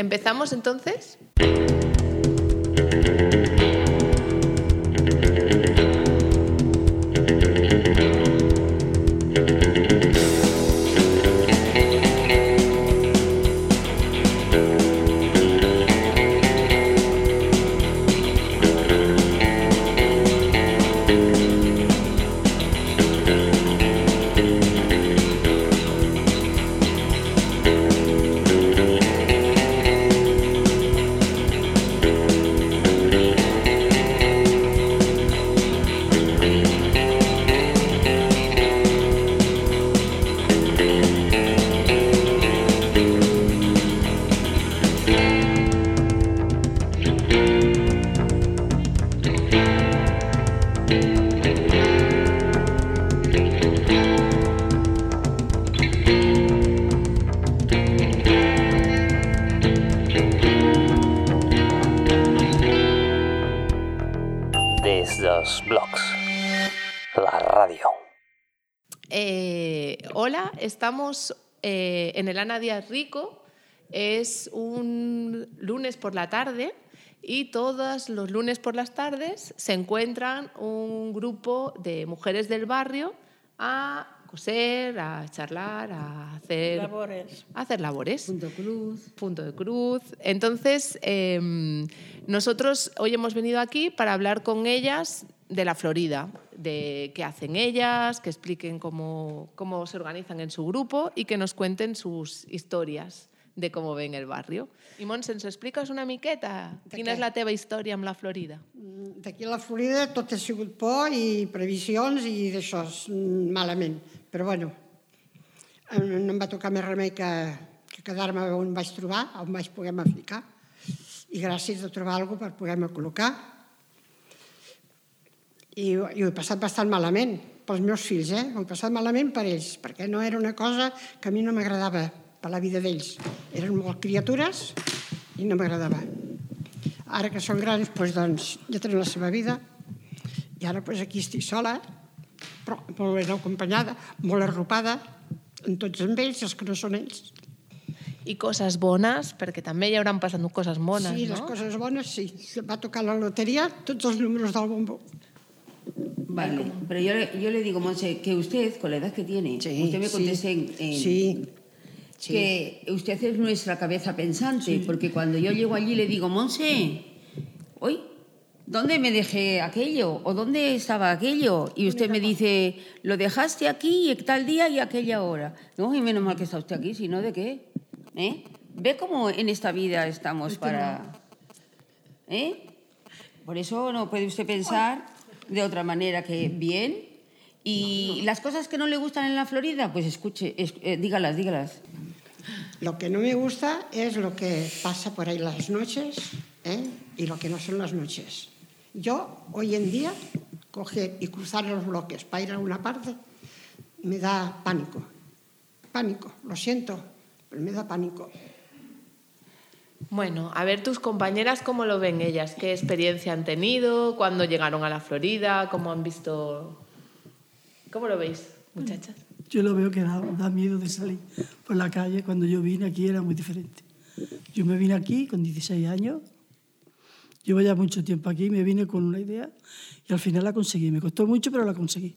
¿Empezamos entonces? Los blogs, la radio. Hola, estamos en el Ana Díaz Rico. Es un lunes por la tarde y todos los lunes por las tardes se encuentran un grupo de mujeres del barrio a coser, a charlar, a hacer labores. Punto de cruz. Entonces, nosotros hoy hemos venido aquí para hablar con ellas de la Florida, de qué hacen ellas, que expliquen cómo se organizan en su grupo y que nos cuenten sus historias de cómo ven el barrio. I Montse, ens expliques una miqueta quina és la teva història amb la Florida? D'aquí a la Florida tot ha sigut por i previsions i d'això malament. Però bueno, no em va tocar més remei que quedar-me on vaig trobar, on vaig poder-me ficar. I gràcies a trobar alguna cosa per poder-me col·locar. I ho he passat bastant malament pels meus fills, ho he passat malament per ells, perquè no era una cosa que a mi no m'agradava per la vida d'ells. Eren molt criatures i no m'agradava. Ara que són grans, doncs, ja tenen la seva vida i ara aquí estic sola, però molt ben acompanyada, molt arropada, en tots amb ells, els que no són ells. I coses bones, perquè també hi hauran passat coses bones, sí, ¿no? Sí, les coses bones, sí. Va tocar la loteria, tots els números del bombo. Vale, pero yo le digo, Montse, que usted, con la edad que tiene, usted me conteste que usted es nuestra cabeza pensante, porque cuando yo llego allí le digo, Montse, hoy, ¿dónde me dejé aquello? ¿O dónde estaba aquello? Y usted me dice, lo dejaste aquí, tal día y aquella hora. No, y menos mal que está usted aquí, si no, ¿de qué? ¿Ve cómo en esta vida estamos para...? Por eso no puede usted pensar de otra manera que bien. Y las cosas que no le gustan en la Florida, pues escuche, dígalas. Lo que no me gusta es lo que pasa por ahí las noches y lo que no son las noches. Yo, hoy en día, coger y cruzar los bloques para ir a una parte me da pánico. Pánico, lo siento, pero me da pánico. Bueno, a ver tus compañeras, ¿cómo lo ven ellas? ¿Qué experiencia han tenido? ¿Cuándo llegaron a la Florida? ¿Cómo han visto...? ¿Cómo lo veis, muchachas? Yo lo veo que da miedo de salir por la calle. Cuando yo vine aquí era muy diferente. Yo me vine aquí con 16 años. Llevo ya mucho tiempo aquí, me vine con una idea y al final la conseguí. Me costó mucho, pero la conseguí.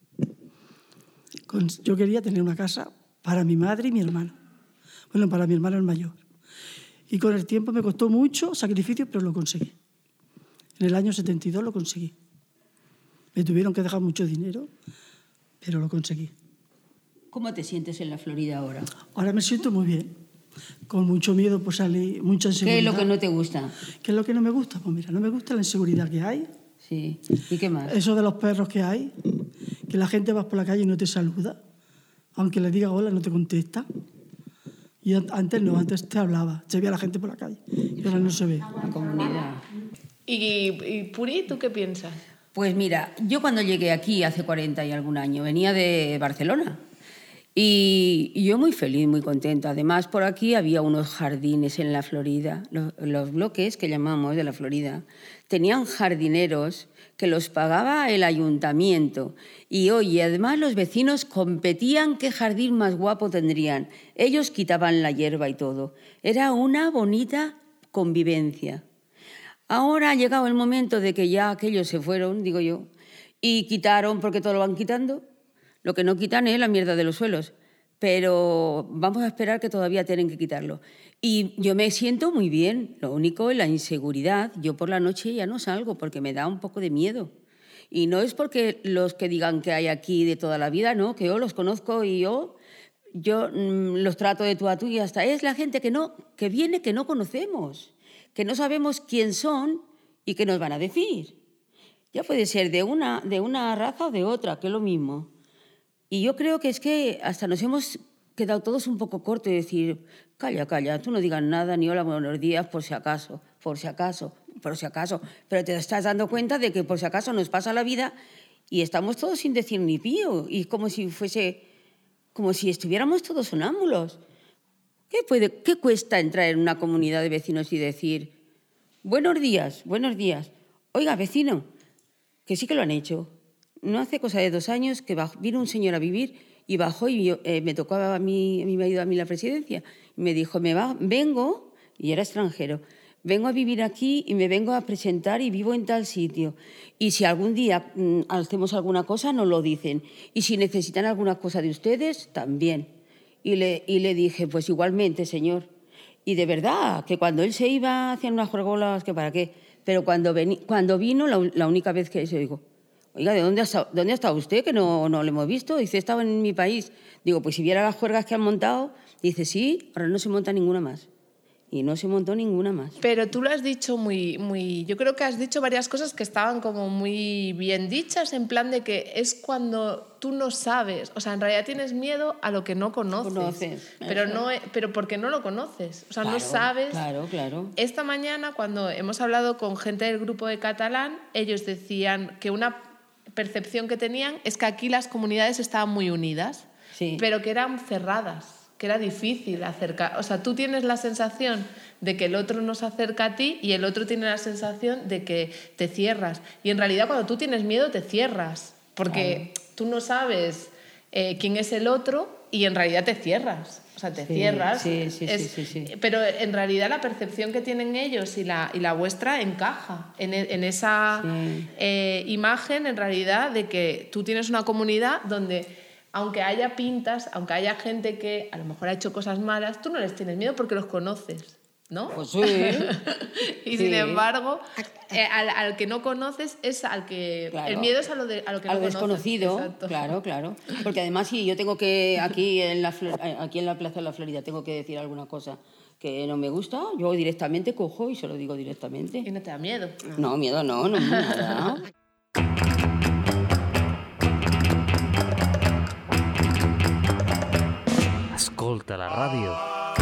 Yo quería tener una casa para mi madre y mi hermano. Bueno, para mi hermano el mayor. Y con el tiempo me costó mucho sacrificio, pero lo conseguí. En el año 72 lo conseguí. Me tuvieron que dejar mucho dinero, pero lo conseguí. ¿Cómo te sientes en la Florida ahora? Ahora me siento muy bien, con mucho miedo por salir, mucha inseguridad. ¿Qué es lo que no te gusta? ¿Qué es lo que no me gusta? Pues mira, no me gusta la inseguridad que hay. Sí. ¿Y qué más? Eso de los perros que hay, que la gente va por la calle y no te saluda, aunque le diga hola no te contesta. Y antes te hablaba, se veía la gente por la calle, y ahora no se ve. La comunidad. ¿Y Puri, tú qué piensas? Pues mira, yo cuando llegué aquí hace 40 y algún año venía de Barcelona Y yo muy feliz, muy contenta. Además, por aquí había unos jardines en la Florida, los bloques que llamamos de la Florida, tenían jardineros que los pagaba el ayuntamiento. Y oye, además los vecinos competían qué jardín más guapo tendrían. Ellos quitaban la hierba y todo. Era una bonita convivencia. Ahora ha llegado el momento de que ya aquellos se fueron, digo yo, y quitaron, porque todo lo van quitando. Lo que no quitan es la mierda de los suelos, pero vamos a esperar que todavía tienen que quitarlo. Y yo me siento muy bien, lo único es la inseguridad. Yo por la noche ya no salgo porque me da un poco de miedo. Y no es porque los que digan que hay aquí de toda la vida, no, que yo los conozco y yo los trato de tú a tú y hasta es la gente que viene que no conocemos, que no sabemos quién son y qué nos van a decir. Ya puede ser de una raza o de otra, que es lo mismo. Y yo creo que es que hasta nos hemos quedado todos un poco cortos de decir, calla, tú no digas nada, ni hola, buenos días, por si acaso. Pero te estás dando cuenta de que por si acaso nos pasa la vida y estamos todos sin decir ni pío. Y es como si estuviéramos todos sonámbulos. ¿Qué cuesta entrar en una comunidad de vecinos y decir, buenos días? Oiga, vecino, que sí que lo han hecho. No hace cosa de 2 años que vino un señor a vivir y bajó y me tocó a mí la presidencia. Y me dijo, vengo, y era extranjero, vengo a vivir aquí y me vengo a presentar y vivo en tal sitio. Y si algún día hacemos alguna cosa, nos lo dicen. Y si necesitan alguna cosa de ustedes, también. Y le dije, pues igualmente, señor. Y de verdad, que cuando él se iba hacían unas juergolas, que para qué. Pero cuando vino, la única vez que se dijo, oiga, ¿de dónde ha estado usted? Que no lo hemos visto. Dice, estaba en mi país. Digo, pues si viera las juergas que han montado. Dice, sí, ahora no se monta ninguna más. Y no se montó ninguna más. Pero tú lo has dicho yo creo que has dicho varias cosas que estaban como muy bien dichas, en plan de que es cuando tú no sabes, o sea, en realidad tienes miedo a lo que no conoces. Pero porque no lo conoces, o sea, claro, no sabes. Claro. Esta mañana, cuando hemos hablado con gente del grupo de catalán, ellos decían que una percepción que tenían es que aquí las comunidades estaban muy unidas, sí, pero que eran cerradas, que era difícil acercar. O sea, tú tienes la sensación de que el otro no se acerca a ti y el otro tiene la sensación de que te cierras. Y en realidad cuando tú tienes miedo te cierras, porque tú no sabes quién es el otro y en realidad te cierras. O sea, te cierras. Sí. Pero en realidad la percepción que tienen ellos y la vuestra encaja en esa imagen, en realidad, de que tú tienes una comunidad donde, aunque haya pintas, aunque haya gente que a lo mejor ha hecho cosas malas, tú no les tienes miedo porque los conoces, ¿no? Pues sí. Y sin embargo, al que no conoces es al que... Claro. El miedo es a lo que no conoces. Desconocido, exacto. Claro. Porque además, sí, yo tengo que, aquí en la Plaza de la Florida, tengo que decir alguna cosa que no me gusta, yo directamente cojo y se lo digo directamente. ¿Y no te da miedo? No, miedo no me da. Escolta la ràdio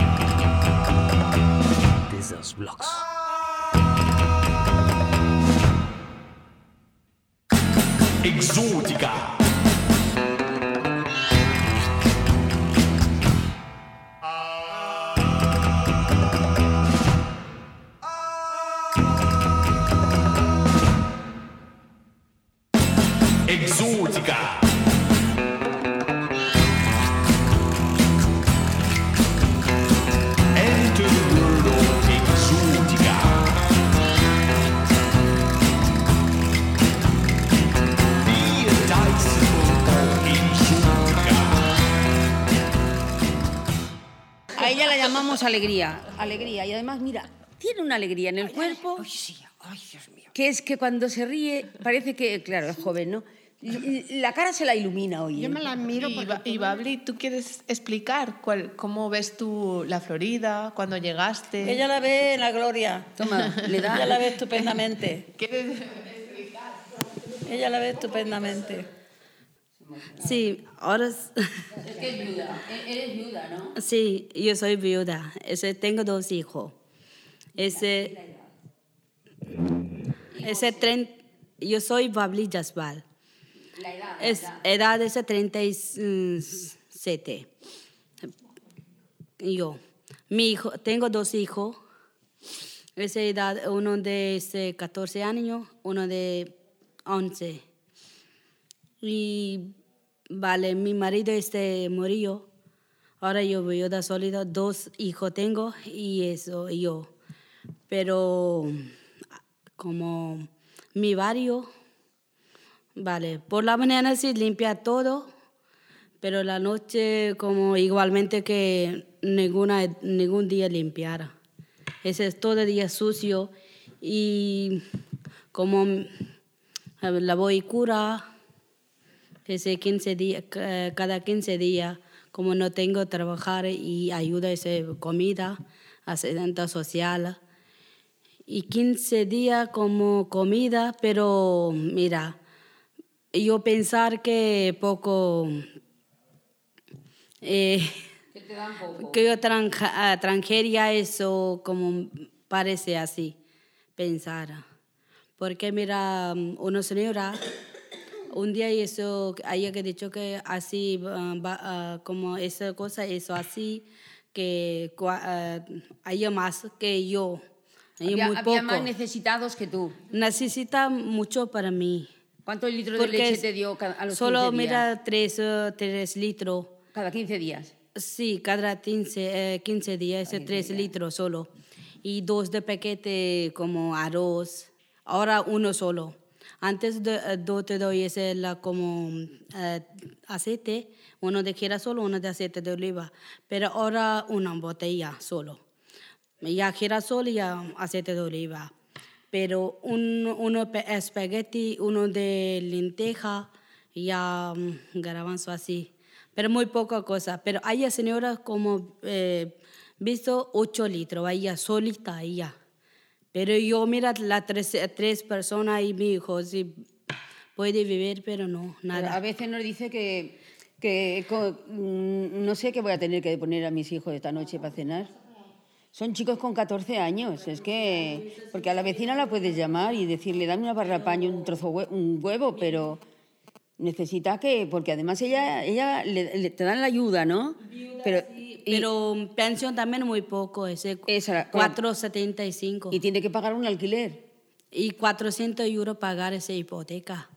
des dels blocs. Exótica. Exótica. Enter the world of Exótica. Be a dice of Exótica. A ella la llamamos alegría. Y además, mira, tiene una alegría en el cuerpo. Ay, sí, ay, Dios mío. Que es que cuando se ríe parece que, claro, es joven, ¿no? La cara se la ilumina hoy. Yo me la miro Y Babli, ¿tú quieres explicar cómo ves tú la Florida, cuando llegaste? Ella la ve en la gloria. Toma, le da. Ella la ve estupendamente. ¿Quieres explicar? Ella la ve estupendamente. Sí, ahora... Es que es viuda. Eres viuda, ¿no? Sí, yo soy viuda. Tengo 2 hijos. Yo soy Babli Jasbal. La edad. Edad es 36 7. Yo. Tengo 2 hijos. Esa edad, uno de 14 años, uno de 11. Y vale, mi marido murió. Ahora yo viuda sólida, 2 hijos tengo y eso yo. Pero como mi barrio, vale, por la mañana sí limpia todo, pero la noche como igualmente que ningún día limpiara. Ese es todo el día sucio y como la voy a curar ese 15 días, cada 15 días, como no tengo que trabajar y ayuda a esa comida, asistente social. Y 15 días como comida, pero mira, yo pensar que poco, que yo extranjería eso como parece así, pensar. Porque mira, una señora, un día eso, ella que dicho que así, como esa cosa, eso así, que hay más que yo. Había más necesitados que tú. Necesita mucho para mí. ¿Cuántos litros de leche te dio a los 15 días? Solo mira 3 litros. ¿Cada 15 días? Sí, cada 15 días, 3 litros solo. Y 2 de paquete como arroz. Ahora uno solo. Antes te doy ese como aceite, uno de girasol, uno de aceite de oliva. Pero ahora una botella solo. Ya girasol y ya aceite de oliva. Pero uno espagueti, uno de lenteja, ya garbanzo así. Pero muy poca cosa. Pero hay señoras como visto 8 litros, ella solita, ella. Pero yo mira las 3 personas y mi hijo, sí, puede vivir, pero no, nada. Pero a veces nos dice que no sé qué voy a tener que poner a mis hijos esta noche para cenar. Son chicos con 14 años, es que... Porque a la vecina la puedes llamar y decirle, dame una barra de pan y un huevo, pero necesita que... Porque además ella te dan la ayuda, ¿no? Pero pensión también muy poco, ese 4,75. Y tiene que pagar un alquiler. Y 400 euros pagar esa hipoteca.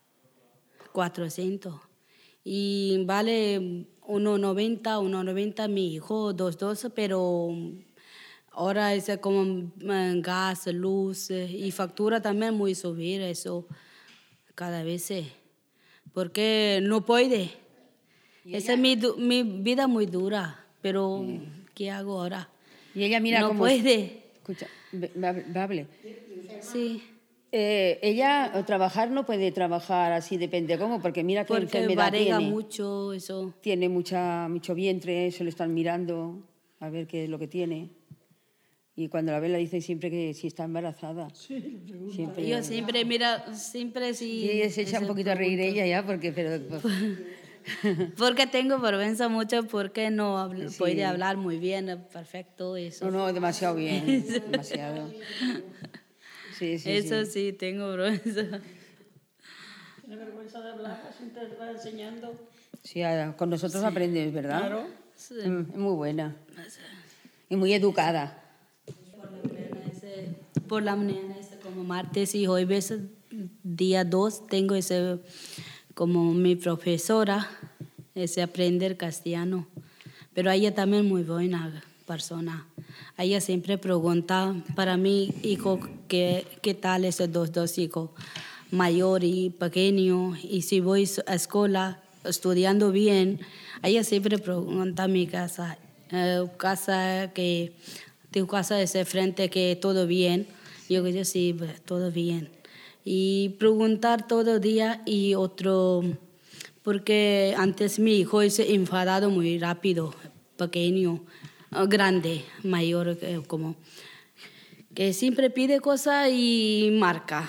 400. Y vale 1,90 mi hijo, 2,12, pero ahora es como gas, luz y factura también muy subir eso cada vez. Porque no puede. Esa es mi vida muy dura. Pero, ¿qué hago ahora? Y ella mira no cómo... puede. Escucha, hable. Sí. Ella trabajar no puede trabajar así, depende cómo, porque mira qué enfermedad tiene. Porque mucho eso. Tiene mucho vientre, se lo están mirando a ver qué es lo que tiene. Y cuando la ven le dicen siempre que si está embarazada. Sí, siempre. Yo siempre, mira, siempre sí. Y ella se echa un poquito a reír ella ya, porque... Porque tengo vergüenza mucho porque no puede hablar muy bien, perfecto. Eso. No, demasiado bien, demasiado. Sí, eso sí, tengo vergüenza. Tiene vergüenza de hablar, así te va enseñando. Sí, con nosotros aprendes, ¿verdad? Claro. Sí. Es muy buena. Y muy educada. Por la mañana, como martes y jueves, día 2, tengo ese... como mi profesora, es aprender castellano. Pero ella también muy buena persona. Ella siempre pregunta para mi hijo qué tal esos dos hijos, mayor y pequeño. Y si voy a escuela estudiando bien, ella siempre pregunta a mi casa, tu casa es de frente, que todo bien. Yo digo, sí, todo bien. Y preguntar todo el día y otro, porque antes mi hijo se enfadado muy rápido, pequeño, grande, mayor, como que siempre pide cosas y marca.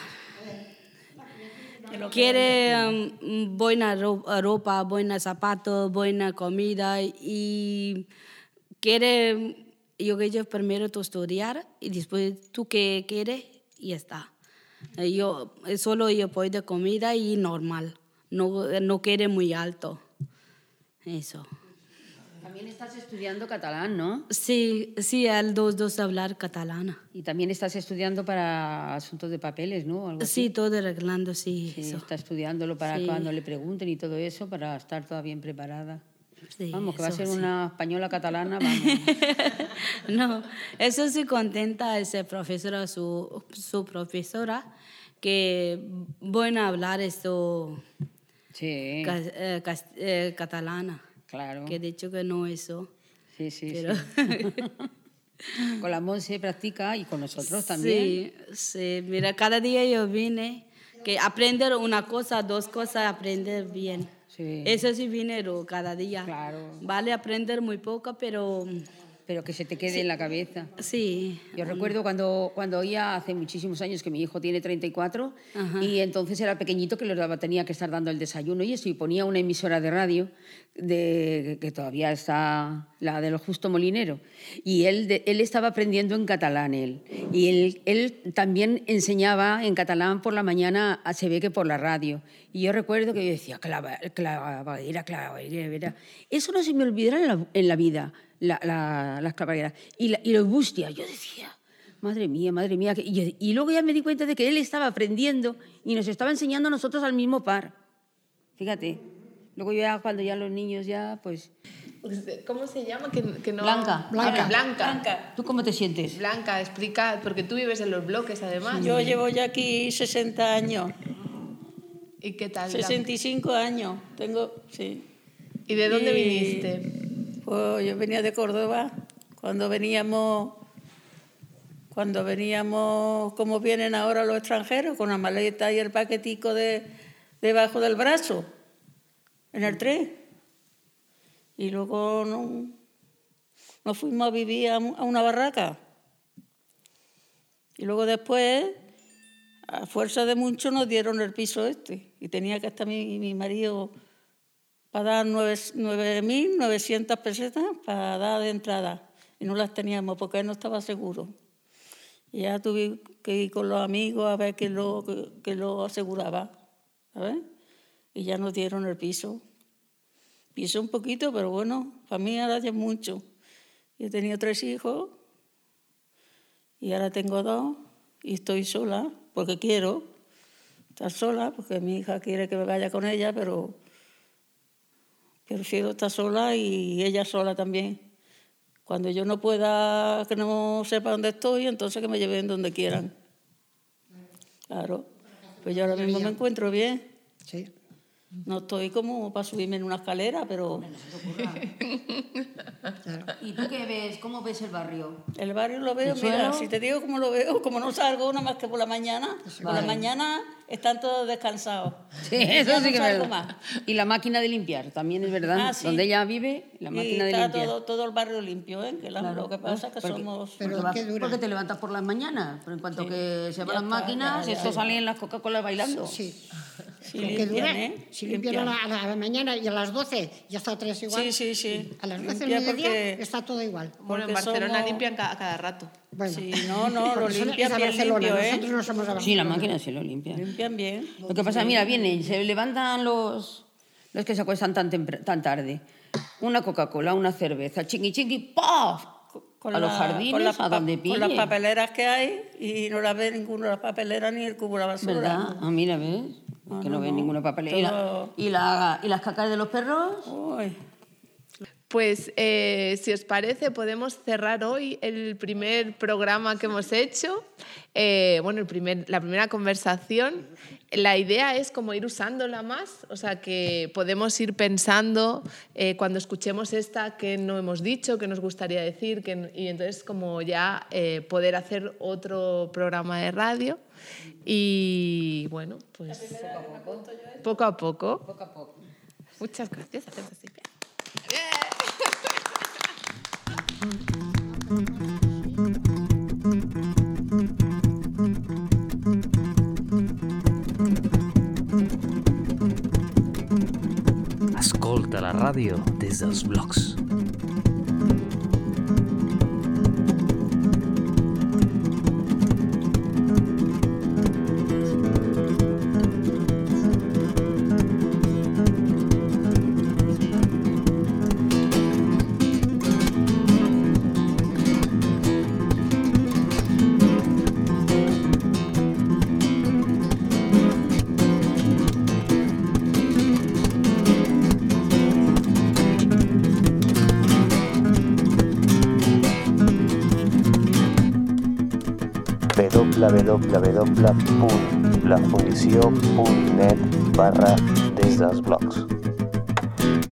Quiere buena ropa, buenos zapatos, buena comida y quiere, yo primero tú estudiar y después tú qué quieres y ya está. Solo yo puedo comida y normal, no quiere muy alto, eso. También estás estudiando catalán, ¿no? Sí, sí, al dos hablar catalana. Y también estás estudiando para asuntos de papeles, ¿no? Algo así. Sí, todo arreglando, sí. Sí, eso. está estudiándolo para Sí. cuando le pregunten y todo eso, para estar toda bien preparada. Sí, Vamos, que va a eso ser sí. una española catalana, vamos. No, eso sí contenta esa profesora, su profesora, que buena hablar esto Sí, catalana. claro. Que de hecho que no eso. Sí, sí, Pero sí. Con la Monse practica y con nosotros también. sí, sí, mira, cada día yo vine que aprender una cosa, dos cosas, aprender bien. Sí. Eso sí vine cada día. Claro. Vale aprender muy poco, pero Pero que se te quede en la cabeza. sí. Yo recuerdo cuando oía hace muchísimos años que mi hijo tiene 34 Ajá. y entonces era pequeñito que tenía que estar dando el desayuno y eso, y ponía una emisora de radio que todavía está, la del Justo Molinero, y él estaba aprendiendo en catalán y él también enseñaba en catalán por la mañana, se ve que por la radio, y yo recuerdo que yo decía claveguera, eso no se me olvidará en la vida, las clavegueras y los bustias. Yo decía, madre mía, y luego ya me di cuenta de que él estaba aprendiendo y nos estaba enseñando a nosotros al mismo par, fíjate. Luego ya cuando ya los niños ya pues... ¿Cómo se llama? Que no... Blanca. Blanca. Blanca. ¿Tú cómo te sientes? Blanca, explica, porque tú vives en Los Bloques además. Yo llevo ya aquí 60 años, ¿Y qué tal? Blanca? 65 años. Tengo, sí. ¿Y de dónde Y- viniste? Pues yo venía de Córdoba. Cuando veníamos, como vienen ahora los extranjeros, con la maleta y el paquetico debajo del brazo, en el tren. Y luego nos fuimos a vivir a una barraca. Y luego después, a fuerza de mucho, nos dieron el piso este. Y tenía que estar mi marido para dar 9.900 pesetas para dar de entrada. Y no las teníamos porque él no estaba seguro. Y ya tuve que ir con los amigos a ver que lo aseguraba, ¿sabes? Y ya nos dieron el piso. Piso un poquito, pero bueno, para mí ahora ya es mucho. Yo he tenido 3 hijos y ahora tengo 2 y estoy sola porque quiero estar sola, porque mi hija quiere que me vaya con ella, pero prefiero estar sola y ella sola también. Cuando yo no pueda, que no sepa dónde estoy, entonces que me lleven donde quieran. Claro. Pues yo ahora mismo me encuentro bien. Sí. No estoy como para subirme en una escalera, pero ¿Y tú qué ves? ¿Cómo ves el barrio? el barrio lo veo, ¿El mira, suelo? si te digo cómo lo veo, como no salgo nada más que por la mañana, por la mañana están todos descansados. Sí, Ya eso no sí que es salgo verdad. más. Y la máquina de limpiar, también es verdad. Ah, sí. Donde ella vive, la Y máquina de está limpiar. todo el barrio limpio, ¿eh? Lo que pasa es que Porque- somos... Pero porque, ¿qué dura? porque te levantas por las mañanas, pero en cuanto que se van Ya las está, máquinas, ya, ya. esto salen las Coca-Cola bailando. Sí. Sí, Pero ¿qué dura? limpian, ¿eh? Si limpian a la mañana y a las 12 ya está 3 igual. Sí. A las 12 del Limpia mediodía porque- está todo igual. Bueno, en porque Barcelona somos- limpian a cada rato. Bueno, Sí, no, lo porque son- limpian es a bien Barcelona, limpio, ¿eh? nosotros no somos a Barcelona. Sí, la máquina sí lo limpia. Limpian bien. Lo que pasa, mira, vienen, se levantan los que se acuestan tan tarde. Una Coca-Cola, una cerveza, chingui, ¡paf! A los jardines, a donde Con las pillen. papeleras que hay y no las ve ninguna las papeleras ni el cubo de la basura. ¿Verdad? Ah, mira, ¿ves? Que no ven ninguna papelera. Todo- ¿Y las cacas de los perros? Uy. Pues si os parece, podemos cerrar hoy el primer programa que hemos hecho. Bueno, la primera conversación. La idea es como ir usándola más, o sea, que podemos ir pensando cuando escuchemos esta que no hemos dicho, que nos gustaría decir, y entonces como ya poder hacer otro programa de radio. Y bueno, pues poco a poco. Muchas gracias. Hacemos así. Escolta la ràdio des dels blocs. www.lafundició.net/des dels blogs.